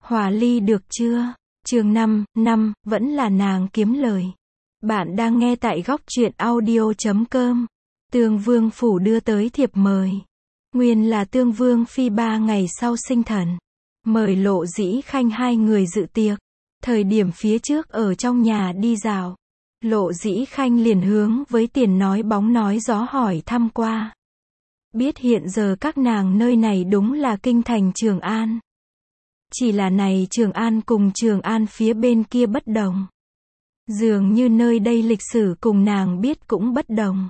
Hòa ly được chưa? Chương 5, vẫn là nàng kiếm lời. Bạn đang nghe tại góc truyện audio.com. Tương Vương phủ đưa tới thiệp mời. Nguyên là Tương Vương phi 3 ngày sau sinh thần. Mời Lộ Dĩ Khanh hai người dự tiệc. Thời điểm phía trước ở trong nhà đi dạo, Lộ Dĩ Khanh liền hướng với Tiền nói bóng nói gió hỏi thăm qua. Biết hiện giờ các nàng nơi này đúng là kinh thành Trường An. Chỉ là này Trường An cùng Trường An phía bên kia bất đồng. Dường như nơi đây lịch sử cùng nàng biết cũng bất đồng.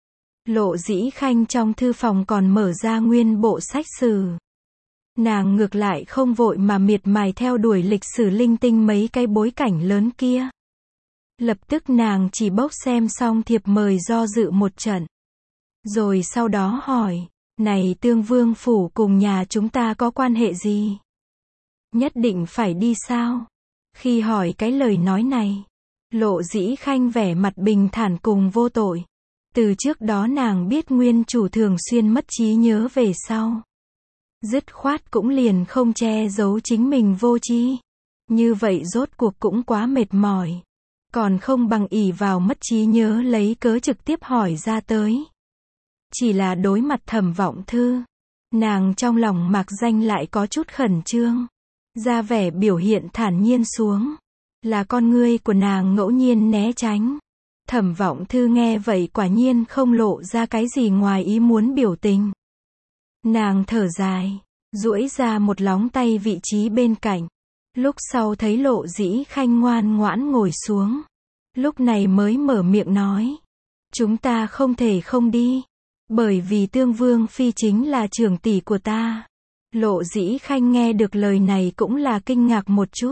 Lộ Dĩ Khanh trong thư phòng còn mở ra nguyên bộ sách sử. Nàng ngược lại không vội mà miệt mài theo đuổi lịch sử linh tinh mấy cái bối cảnh lớn kia. Lập tức nàng chỉ bốc xem xong thiệp mời do dự một trận. Rồi sau đó hỏi, này Tương Vương phủ cùng nhà chúng ta có quan hệ gì? Nhất định phải đi sao? Khi hỏi cái lời nói này, Lộ Dĩ Khanh vẻ mặt bình thản cùng vô tội. Từ trước đó nàng biết nguyên chủ thường xuyên mất trí nhớ về sau. Dứt khoát cũng liền không che giấu chính mình vô tri. Như vậy rốt cuộc cũng quá mệt mỏi. Còn không bằng ỷ vào mất trí nhớ lấy cớ trực tiếp hỏi ra tới. Chỉ là đối mặt Thẩm Vọng Thư, nàng trong lòng mạc danh lại có chút khẩn trương. Ra vẻ biểu hiện thản nhiên xuống. Là con ngươi của nàng ngẫu nhiên né tránh. Thẩm Vọng Thư nghe vậy quả nhiên không lộ ra cái gì ngoài ý muốn biểu tình. Nàng thở dài, duỗi ra một lóng tay vị trí bên cạnh. Lúc sau thấy Lộ Dĩ Khanh ngoan ngoãn ngồi xuống. Lúc này mới mở miệng nói. Chúng ta không thể không đi. Bởi vì Tương Vương phi chính là trưởng tỷ của ta. Lộ Dĩ Khanh nghe được lời này cũng là kinh ngạc một chút.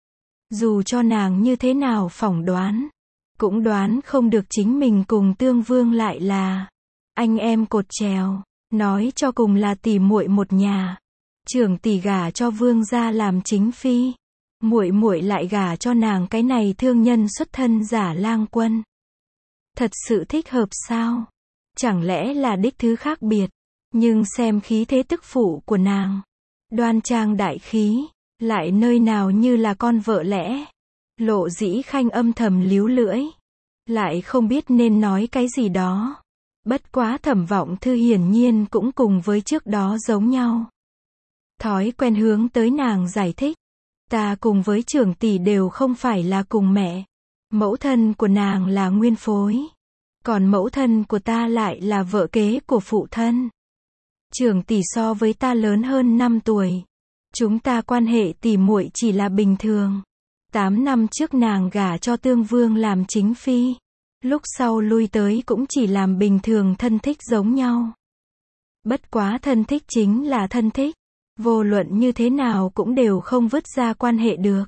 Dù cho nàng như thế nào phỏng đoán, cũng đoán không được chính mình cùng Tương Vương lại là anh em cột chèo, nói cho cùng là tỷ muội một nhà. Trưởng tỷ gả cho Vương gia làm chính phi, muội muội lại gả cho nàng cái này thương nhân xuất thân giả lang quân. Thật sự thích hợp sao? Chẳng lẽ là đích thứ khác biệt? Nhưng xem khí thế tức phụ của nàng, đoan trang đại khí, lại nơi nào như là con vợ lẽ. Lộ Dĩ Khanh âm thầm líu lưỡi, lại không biết nên nói cái gì đó. Bất quá Thẩm Vọng Thư hiển nhiên cũng cùng với trước đó giống nhau. Thói quen hướng tới nàng giải thích. Ta cùng với trưởng tỷ đều không phải là cùng mẹ. Mẫu thân của nàng là nguyên phối. Còn mẫu thân của ta lại là vợ kế của phụ thân. Trưởng tỷ so với ta lớn hơn 5 tuổi. Chúng ta quan hệ tỷ muội chỉ là bình thường. 8 năm trước nàng gả cho Tương Vương làm chính phi. Lúc sau lui tới cũng chỉ làm bình thường thân thích giống nhau. Bất quá thân thích chính là thân thích. Vô luận như thế nào cũng đều không vứt ra quan hệ được.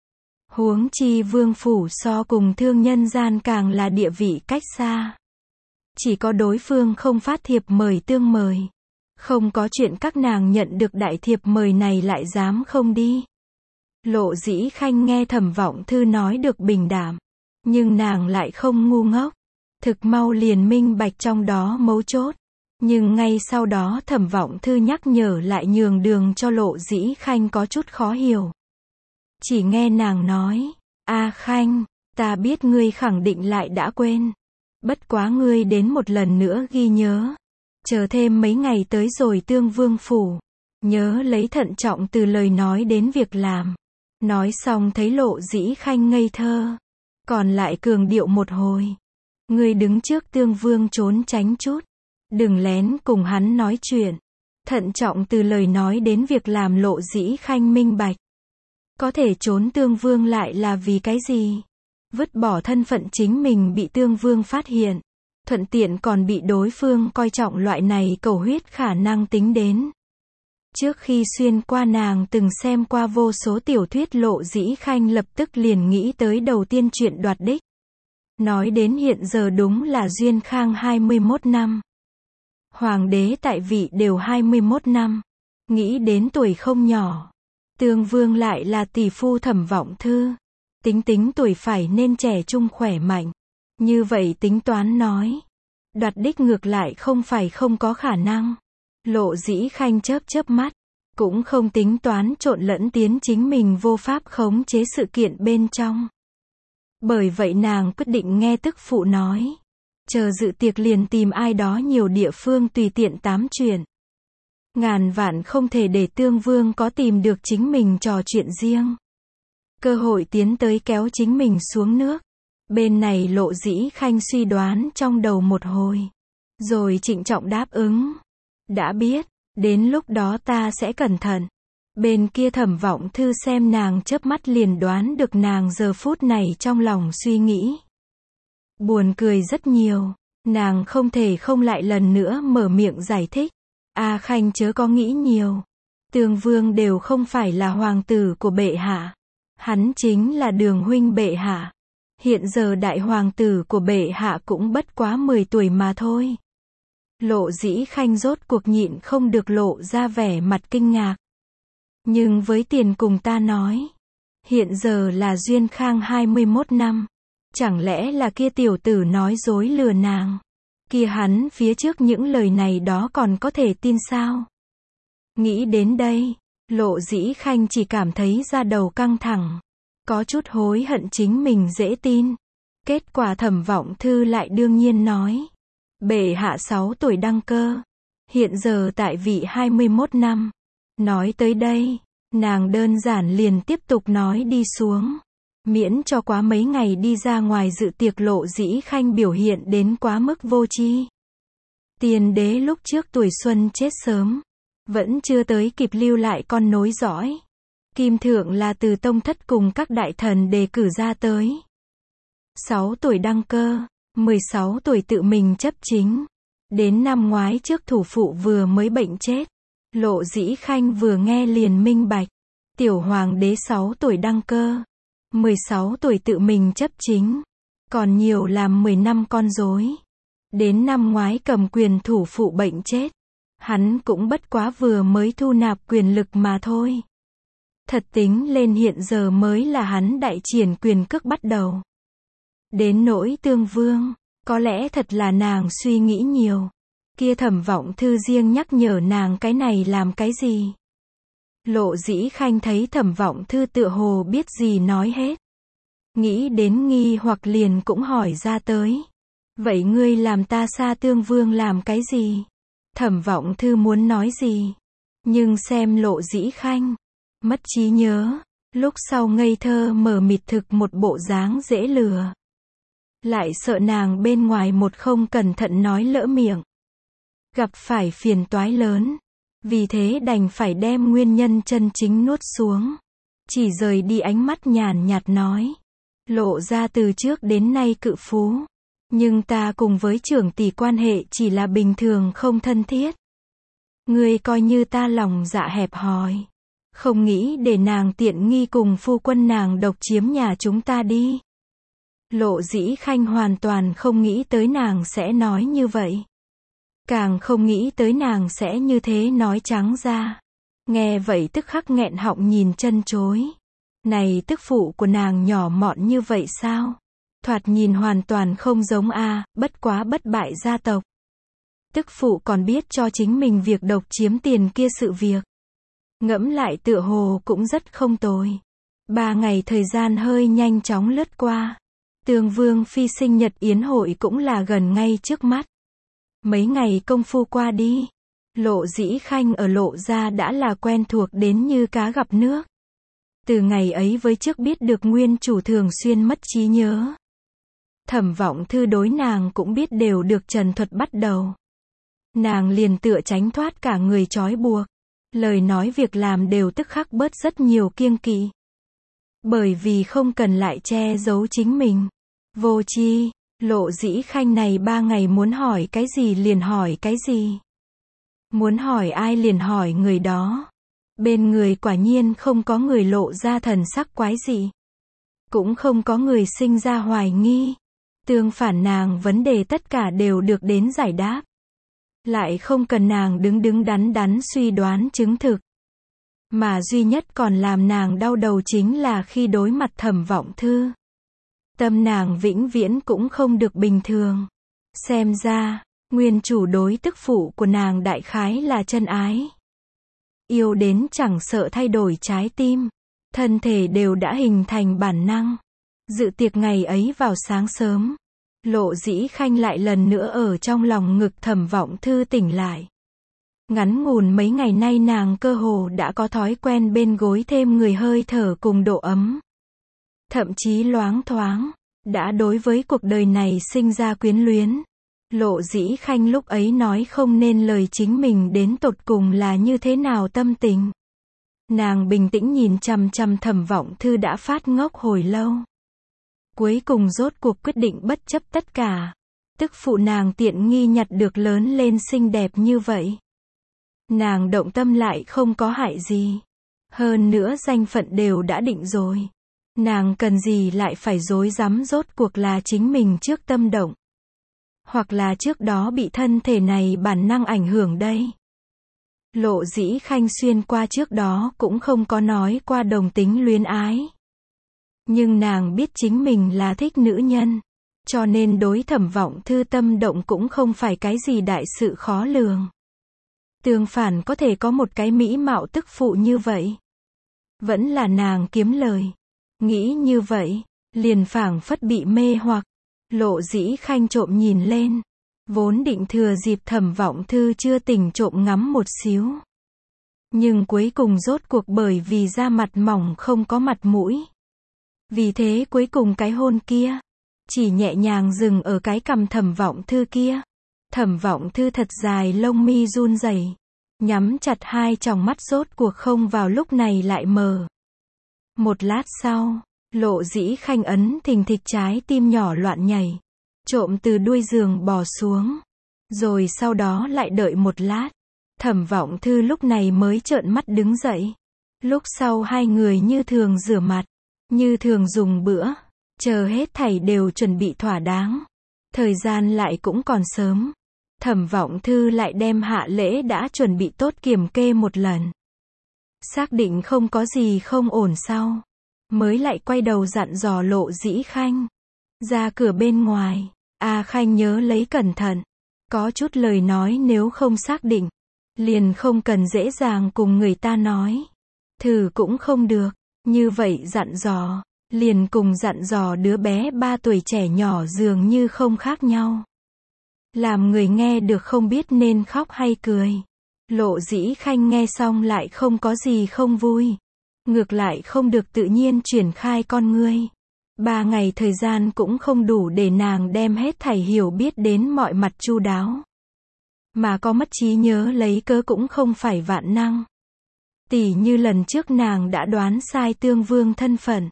Huống chi vương phủ so cùng thương nhân gian càng là địa vị cách xa. Chỉ có đối phương không phát thiệp mời tương mời. Không có chuyện các nàng nhận được đại thiệp mời này lại dám không đi. Lộ Dĩ Khanh nghe Thẩm Vọng Thư nói được bình đảm. Nhưng nàng lại không ngu ngốc. Thực mau liền minh bạch trong đó mấu chốt. Nhưng ngay sau đó Thẩm Vọng Thư nhắc nhở lại nhường đường cho Lộ Dĩ Khanh có chút khó hiểu. Chỉ nghe nàng nói, A Khanh, ta biết ngươi khẳng định lại đã quên. Bất quá ngươi đến một lần nữa ghi nhớ. Chờ thêm mấy ngày tới rồi Tương Vương phủ. Nhớ lấy thận trọng từ lời nói đến việc làm. Nói xong thấy Lộ Dĩ Khanh ngây thơ. Còn lại cường điệu một hồi. Ngươi đứng trước Tương Vương trốn tránh chút. Đừng lén cùng hắn nói chuyện. Thận trọng từ lời nói đến việc làm Lộ Dĩ Khanh minh bạch. Có thể trốn Tương Vương lại là vì cái gì? Vứt bỏ thân phận chính mình bị Tương Vương phát hiện. Thuận tiện còn bị đối phương coi trọng loại này cầu huyết khả năng tính đến. Trước khi xuyên qua nàng từng xem qua vô số tiểu thuyết Lộ Dĩ Khanh lập tức liền nghĩ tới đầu tiên chuyện đoạt đích. Nói đến hiện giờ đúng là Duyên Khang 21 năm. Hoàng đế tại vị đều 21 năm. Nghĩ đến tuổi không nhỏ. Tương Vương lại là tỷ phu Thẩm Vọng Thư. Tính tuổi phải nên trẻ trung khỏe mạnh. Như vậy tính toán nói. Đoạt đích ngược lại không phải không có khả năng. Lộ Dĩ Khanh chớp chớp mắt. cũng không tính toán trộn lẫn tiến chính mình vô pháp khống chế sự kiện bên trong. Bởi vậy nàng quyết định nghe tức phụ nói. Chờ dự tiệc liền tìm ai đó nhiều địa phương tùy tiện tám chuyện. Ngàn vạn không thể để Tương Vương có tìm được chính mình trò chuyện riêng. Cơ hội tiến tới kéo chính mình xuống nước. Bên này Lộ Dĩ Khanh suy đoán trong đầu một hồi. Rồi trịnh trọng đáp ứng. Đã biết, đến lúc đó ta sẽ cẩn thận. Bên kia Thẩm Vọng Thư xem nàng chớp mắt liền đoán được nàng giờ phút này trong lòng suy nghĩ. Buồn cười rất nhiều, nàng không thể không lại lần nữa mở miệng giải thích. A Khanh chớ có nghĩ nhiều. Tương Vương đều không phải là hoàng tử của bệ hạ. Hắn chính là Đường huynh bệ hạ. Hiện giờ đại hoàng tử của bệ hạ cũng bất quá 10 tuổi mà thôi. Lộ Dĩ Khanh rốt cuộc nhịn không được lộ ra vẻ mặt kinh ngạc. Nhưng với tiền cùng ta nói. Hiện giờ là Duyên Khang 21 năm. Chẳng lẽ là kia tiểu tử nói dối lừa nàng? Kia hắn phía trước những lời này đó còn có thể tin sao? Nghĩ đến đây, Lộ Dĩ Khanh chỉ cảm thấy da đầu căng thẳng. Có chút hối hận chính mình dễ tin. Kết quả Thẩm Vọng Thư lại đương nhiên nói. Bệ hạ 6 tuổi đăng cơ. Hiện giờ tại vị 21 năm. Nói tới đây, nàng đơn giản liền tiếp tục nói đi xuống. Miễn cho quá mấy ngày đi ra ngoài dự tiệc Lộ Dĩ Khanh biểu hiện đến quá mức vô tri. Tiên đế lúc trước tuổi xuân chết sớm. Vẫn chưa tới kịp lưu lại con nối dõi. Kim thượng là từ tông thất cùng các đại thần đề cử ra tới. 6 tuổi đăng cơ, 16 tuổi tự mình chấp chính. Đến năm ngoái trước thủ phụ vừa mới bệnh chết. Lộ Dĩ Khanh vừa nghe liền minh bạch. Tiểu hoàng đế 6 tuổi đăng cơ. 16 tuổi tự mình chấp chính. Còn nhiều làm 10 năm con rối. Đến năm ngoái cầm quyền thủ phụ bệnh chết. Hắn cũng bất quá vừa mới thu nạp quyền lực mà thôi. Thật tính lên hiện giờ mới là hắn đại triển quyền cước bắt đầu. Đến nỗi Tương Vương, có lẽ thật là nàng suy nghĩ nhiều. Kia Thẩm Vọng Thư riêng nhắc nhở nàng cái này làm cái gì. Lộ Dĩ Khanh thấy Thẩm Vọng Thư tựa hồ biết gì nói hết. Nghĩ đến nghi hoặc liền cũng hỏi ra tới. Vậy ngươi làm ta xa Tương Vương làm cái gì? Thẩm Vọng Thư muốn nói gì? Nhưng xem Lộ Dĩ Khanh mất trí nhớ, lúc sau ngây thơ mờ mịt thực một bộ dáng dễ lừa. Lại sợ nàng bên ngoài một không cẩn thận nói lỡ miệng. Gặp phải phiền toái lớn. Vì thế đành phải đem nguyên nhân chân chính nuốt xuống. Chỉ rời đi ánh mắt nhàn nhạt nói. Lộ ra từ trước đến nay cự phú. Nhưng ta cùng với trưởng tỷ quan hệ chỉ là bình thường không thân thiết. Ngươi coi như ta lòng dạ hẹp hòi. Không nghĩ để nàng tiện nghi cùng phu quân nàng độc chiếm nhà chúng ta đi. Lộ Dĩ Khanh hoàn toàn không nghĩ tới nàng sẽ nói như vậy. Càng không nghĩ tới nàng sẽ như thế nói trắng ra. Nghe vậy tức khắc nghẹn họng nhìn chân chối. Này tức phụ của nàng nhỏ mọn như vậy sao? Thoạt nhìn hoàn toàn không giống bất quá bất bại gia tộc. Tức phụ còn biết cho chính mình việc độc chiếm tiền kia sự việc. Ngẫm lại tựa hồ cũng rất không tồi. 3 ngày thời gian hơi nhanh chóng lướt qua. Tương Vương phi sinh nhật yến hội cũng là gần ngay trước mắt. Mấy ngày công phu qua đi. Lộ Dĩ Khanh ở Lộ gia đã là quen thuộc đến như cá gặp nước. Từ ngày ấy với trước biết được nguyên chủ thường xuyên mất trí nhớ. Thẩm Vọng Thư đối nàng cũng biết đều được trần thuật bắt đầu. Nàng liền tựa tránh thoát cả người trói buộc. Lời nói việc làm đều tức khắc bớt rất nhiều kiêng kỵ. Bởi vì không cần lại che giấu chính mình. Vô tri, Lộ Dĩ Khanh này 3 ngày muốn hỏi cái gì liền hỏi cái gì. Muốn hỏi ai liền hỏi người đó. Bên người quả nhiên không có người lộ ra thần sắc quái dị. Cũng không có người sinh ra hoài nghi. Tương phản nàng vấn đề tất cả đều được đến giải đáp. Lại không cần nàng đứng đắn suy đoán chứng thực. Mà duy nhất còn làm nàng đau đầu chính là khi đối mặt Thẩm Vọng Thư. Tâm nàng vĩnh viễn cũng không được bình thường. Xem ra, nguyên chủ đối tức phụ của nàng đại khái là chân ái. Yêu đến chẳng sợ thay đổi trái tim. Thân thể đều đã hình thành bản năng. Dự tiệc ngày ấy vào sáng sớm. Lộ Dĩ Khanh lại lần nữa ở trong lòng ngực Thẩm Vọng Thư tỉnh lại. Ngắn ngủn mấy ngày nay nàng cơ hồ đã có thói quen bên gối thêm người hơi thở cùng độ ấm. Thậm chí loáng thoáng, đã đối với cuộc đời này sinh ra quyến luyến. Lộ Dĩ Khanh lúc ấy nói không nên lời chính mình đến tột cùng là như thế nào tâm tình. Nàng bình tĩnh nhìn chằm chằm Thẩm Vọng Thư đã phát ngốc hồi lâu. Cuối cùng rốt cuộc quyết định bất chấp tất cả. Tức phụ nàng tiện nghi nhặt được lớn lên xinh đẹp như vậy. Nàng động tâm lại không có hại gì. Hơn nữa danh phận đều đã định rồi. Nàng cần gì lại phải rối rắm rốt cuộc là chính mình trước tâm động. Hoặc là trước đó bị thân thể này bản năng ảnh hưởng đây. Lộ Dĩ Khanh xuyên qua trước đó cũng không có nói qua đồng tính luyến ái. Nhưng nàng biết chính mình là thích nữ nhân. Cho nên đối Thẩm Vọng Thư tâm động cũng không phải cái gì đại sự khó lường. Tương phản có thể có một cái mỹ mạo tức phụ như vậy. Vẫn là nàng kiếm lời. Nghĩ như vậy, liền phảng phất bị mê hoặc. Lộ Dĩ Khanh trộm nhìn lên. Vốn định thừa dịp Thẩm Vọng Thư chưa tỉnh trộm ngắm một xíu. Nhưng cuối cùng rốt cuộc bởi vì da mặt mỏng không có mặt mũi. Vì thế cuối cùng cái hôn kia, chỉ nhẹ nhàng dừng ở cái cằm Thẩm Vọng Thư kia. Thẩm Vọng Thư thật dài lông mi run rẩy, nhắm chặt hai tròng mắt rốt cuộc không vào lúc này lại mở. Một lát sau, Lộ Dĩ Khanh ấn thình thịch trái tim nhỏ loạn nhảy, trộm từ đuôi giường bò xuống. Rồi sau đó lại đợi một lát, Thẩm Vọng Thư lúc này mới trợn mắt đứng dậy. Lúc sau hai người như thường rửa mặt, như thường dùng bữa, chờ hết thảy đều chuẩn bị thỏa đáng. Thời gian lại cũng còn sớm. Thẩm Vọng Thư lại đem hạ lễ đã chuẩn bị tốt kiểm kê một lần. Xác định không có gì không ổn sau, mới lại quay đầu dặn dò Lộ Dĩ Khanh. Ra cửa bên ngoài, A Khanh nhớ lấy cẩn thận. Có chút lời nói nếu không xác định, liền không cần dễ dàng cùng người ta nói. Thử cũng không được. Như vậy dặn dò, liền cùng dặn dò đứa bé 3 tuổi trẻ nhỏ dường như không khác nhau. Làm người nghe được không biết nên khóc hay cười. Lộ Dĩ Khanh nghe xong lại không có gì không vui. Ngược lại không được tự nhiên triển khai con ngươi. 3 ngày thời gian cũng không đủ để nàng đem hết thảy hiểu biết đến mọi mặt chu đáo. Mà có mất trí nhớ lấy cớ cũng không phải vạn năng. Tỉ như lần trước nàng đã đoán sai Tương Vương thân phận.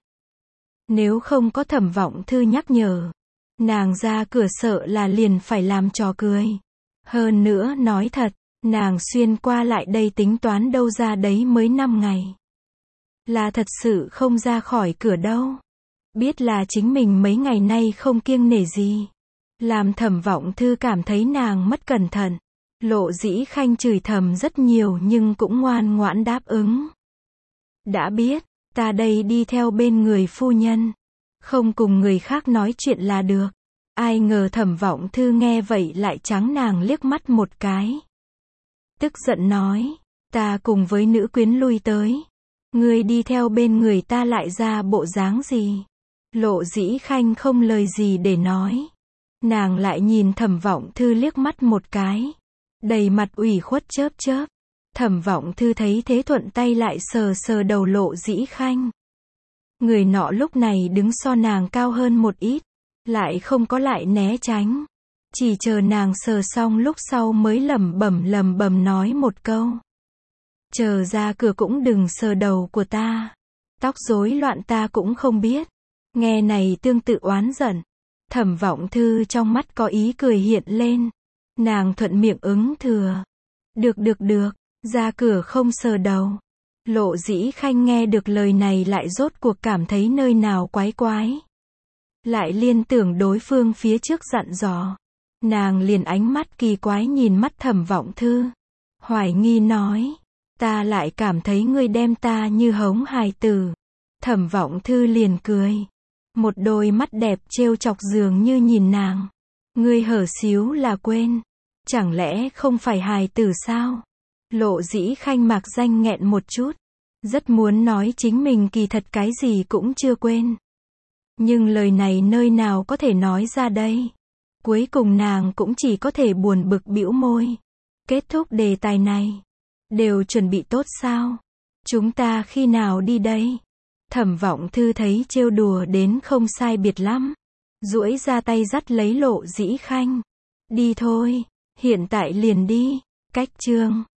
Nếu không có Thẩm Vọng Thư nhắc nhở, nàng ra cửa sợ là liền phải làm trò cười. Hơn nữa nói thật, nàng xuyên qua lại đây tính toán đâu ra đấy mới 5 ngày. Là thật sự không ra khỏi cửa đâu. Biết là chính mình mấy ngày nay không kiêng nể gì. Làm Thẩm Vọng Thư cảm thấy nàng mất cẩn thận. Lộ Dĩ Khanh chửi thầm rất nhiều nhưng cũng ngoan ngoãn đáp ứng. Đã biết, ta đây đi theo bên người phu nhân. Không cùng người khác nói chuyện là được. Ai ngờ Thẩm Vọng Thư nghe vậy lại trắng nàng liếc mắt một cái. Tức giận nói, ta cùng với nữ quyến lui tới. Ngươi đi theo bên người ta lại ra bộ dáng gì? Lộ Dĩ Khanh không lời gì để nói. Nàng lại nhìn Thẩm Vọng Thư liếc mắt một cái. Đầy mặt ủy khuất chớp chớp. Thẩm Vọng Thư thấy thế thuận tay lại sờ sờ đầu Lộ Dĩ Khanh. Người nọ lúc này đứng so nàng cao hơn một ít. Lại không có lại né tránh. Chỉ chờ nàng sờ xong lúc sau mới lẩm bẩm nói một câu. Chờ ra cửa cũng đừng sờ đầu của ta. Tóc rối loạn ta cũng không biết. Nghe này tương tự oán giận. Thẩm Vọng Thư trong mắt có ý cười hiện lên. Nàng thuận miệng ứng thừa. Được, ra cửa không sờ đầu. Lộ Dĩ Khanh nghe được lời này lại rốt cuộc cảm thấy nơi nào quái quái. Lại liên tưởng đối phương phía trước dặn dò. Nàng liền ánh mắt kỳ quái nhìn mắt Thẩm Vọng Thư. Hoài nghi nói. Ta lại cảm thấy ngươi đem ta như hống hài tử. Thẩm Vọng Thư liền cười. Một đôi mắt đẹp trêu chọc dường như nhìn nàng. Ngươi hở xíu là quên. Chẳng lẽ không phải hài tử sao? Lộ Dĩ Khanh mạc danh nghẹn một chút. Rất muốn nói chính mình kỳ thật cái gì cũng chưa quên. Nhưng lời này nơi nào có thể nói ra đây. Cuối cùng nàng cũng chỉ có thể buồn bực bĩu môi. Kết thúc đề tài này. Đều chuẩn bị tốt sao? Chúng ta khi nào đi đây? Thẩm Vọng Thư thấy trêu đùa đến không sai biệt lắm. Duỗi ra tay dắt lấy Lộ Dĩ Khanh. Đi thôi, hiện tại liền đi. Cách chương